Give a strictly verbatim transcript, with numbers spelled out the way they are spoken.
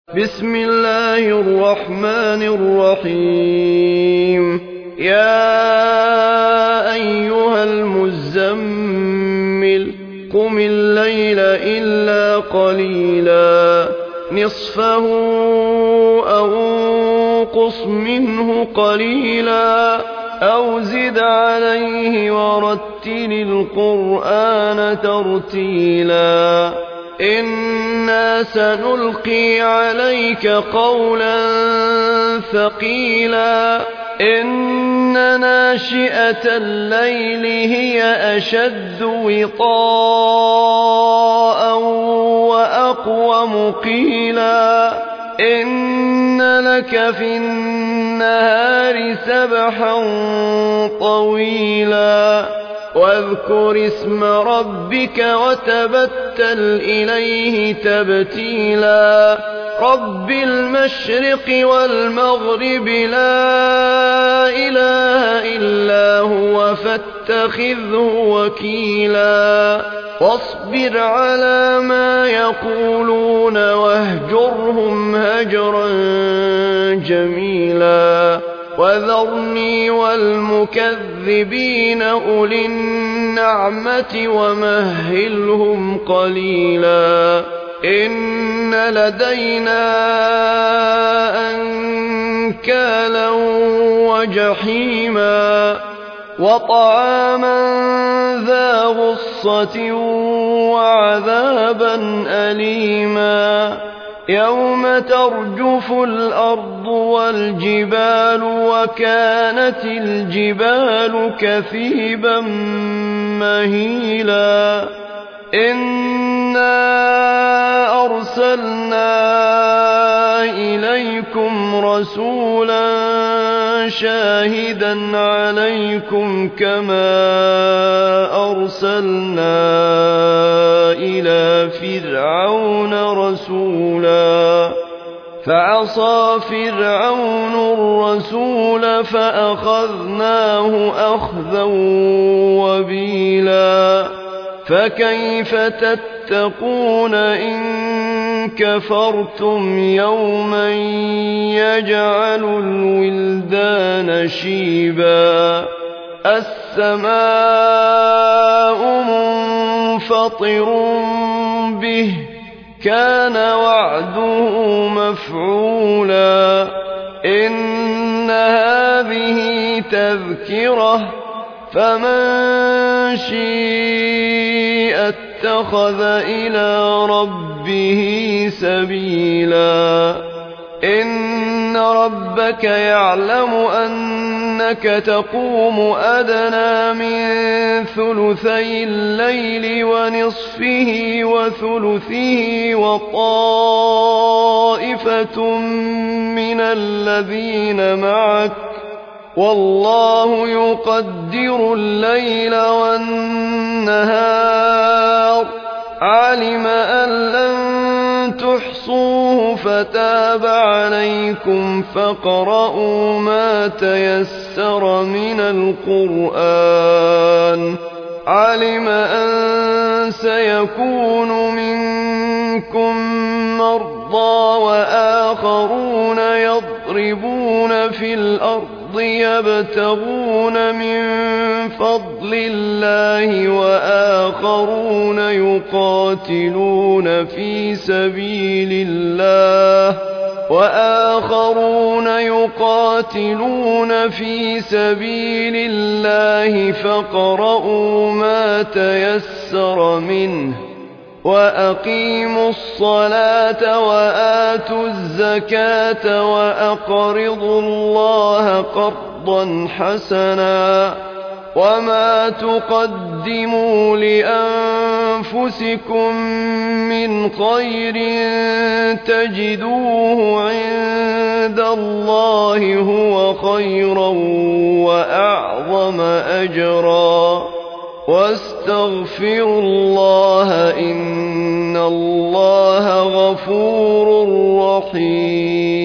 بسم الله الرحمن الرحيم يا أيها المزمل قم الليل إلا قليلا نصفه أو انقص منه قليلا أو زد عليه ورتل القرآن ترتيلا إنا سنلقي عليك قولا ثقيلا إن ناشئة الليل هي أشد وطاء وأقوم قيلا إن لك في النهار سبحا طويلا واذكر اسم ربك وتبتل إليه تبتيلا رب المشرق والمغرب لا إله إلا هو فاتخذه وكيلا واصبر على ما يقولون واهجرهم هجرا جميلا وذرني والمكذبين أولي النعمة ومهلهم قليلا إن لدينا أنكالا وجحيما وطعاما ذا غصة وعذابا أليما يوم ترجف الأرض والجبال وكانت الجبال كثيبا مهيلا إنا أرسلنا إليكم رسولا شاهدا عليكم كما أرسلنا إلى فرعون رسولا فعصى فرعون الرسول فأخذناه أخذا وبيلا فكيف تتقون إن كفرتم يوما يجعل الولدان شيبا السماء منفطر به كان وعده مفعولا إن هذه تذكرة فمن شيء اتخذ إلى ربه سبيلا إن ربك يعلم أنك تقوم أدنى من ثلثي الليل ونصفه وثلثه وطائفة من الذين معك والله يقدر الليل والنهار علم أن لن تحصوه فتاب عليكم فاقرؤوا ما تيسر من القرآن علم أن سيكون منكم مرضى وآخرون يضربون في الأرض يبتغون من فضل الله وآخرون يقاتلون في سبيل الله وآخرون يقاتلون في سبيل الله فاقرؤوا ما تيسر منه وأقيموا الصلاة وآتوا الزكاة وأقرضوا الله قرضا حسنا وما تقدموا لأنفسكم من خير تجدوه عند الله هو خيرا وأعظم أجرا واستغفروا الله إن الله غفور رحيم